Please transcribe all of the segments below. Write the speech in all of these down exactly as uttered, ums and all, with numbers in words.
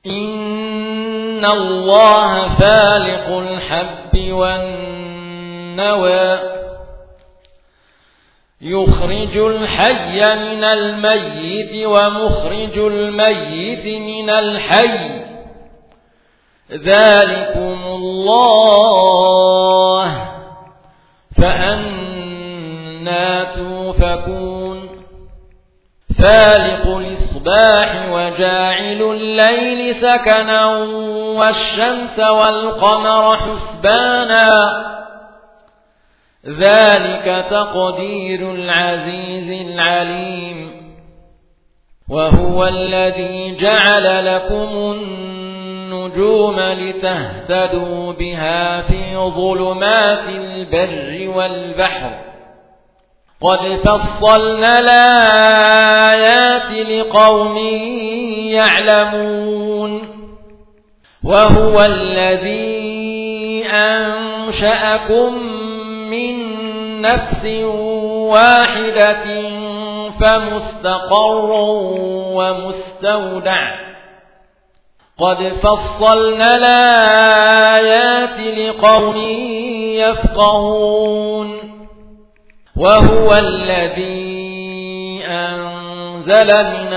إن الله فالق الحب والنوى يخرج الحي من الميت ومخرج الميت من الحي ذلكم الله فأنى توفكون فالق الإصباح وجاعل الليل سكنا والشمس والقمر حسبانا ذلك تقدير العزيز العليم وهو الذي جعل لكم النجوم لتهتدوا بها في ظلمات البر والبحر قد فصلنا الآيات لقوم يعلمون وهو الذي أنشأكم من نفس واحدة فمستقر ومستودع قد فصلنا الآيات لقوم يفقهون وهو الذي أنزل من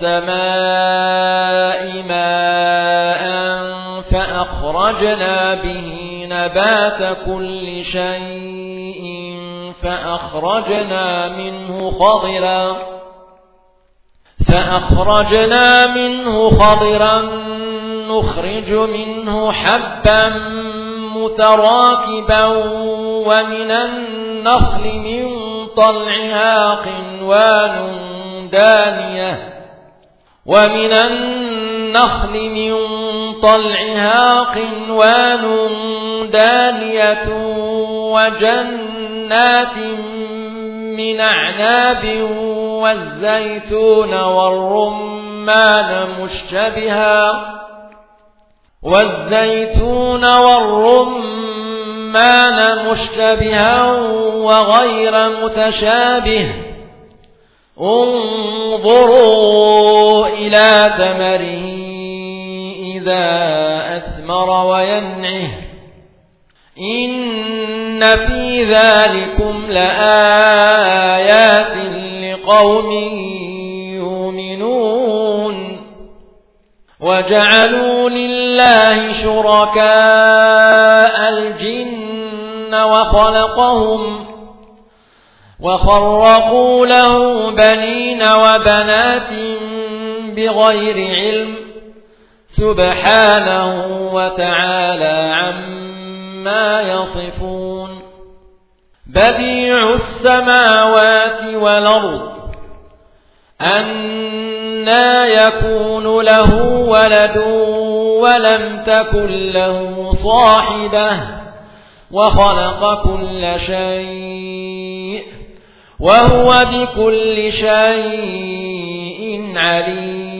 السماء ماء فأخرجنا به نبات كل شيء فأخرجنا منه خضرا فأخرجنا منه خضرا نخرج منه حبا متراكبا ومن النخل من طلعها قنوان دانية ومن النخل من طلعها قنوان دانية وجنات من أعناب والزيتون والرمان مشتبها والزيتون والرمان مشتبها وغير متشابه انظروا إلى ثمره إذا أثمر وينعه إن في ذلكم لآيات لقوم يؤمنون وجعلوا لله شركاء الجن وخلقهم وخرقوا له بنين وبنات بغير علم سبحانه وتعالى عما يصفون بديع السماوات والأرض أنى يكون له ولد ولم تكن له صاحبة وخلق كل شيء وهو بكل شيء عليم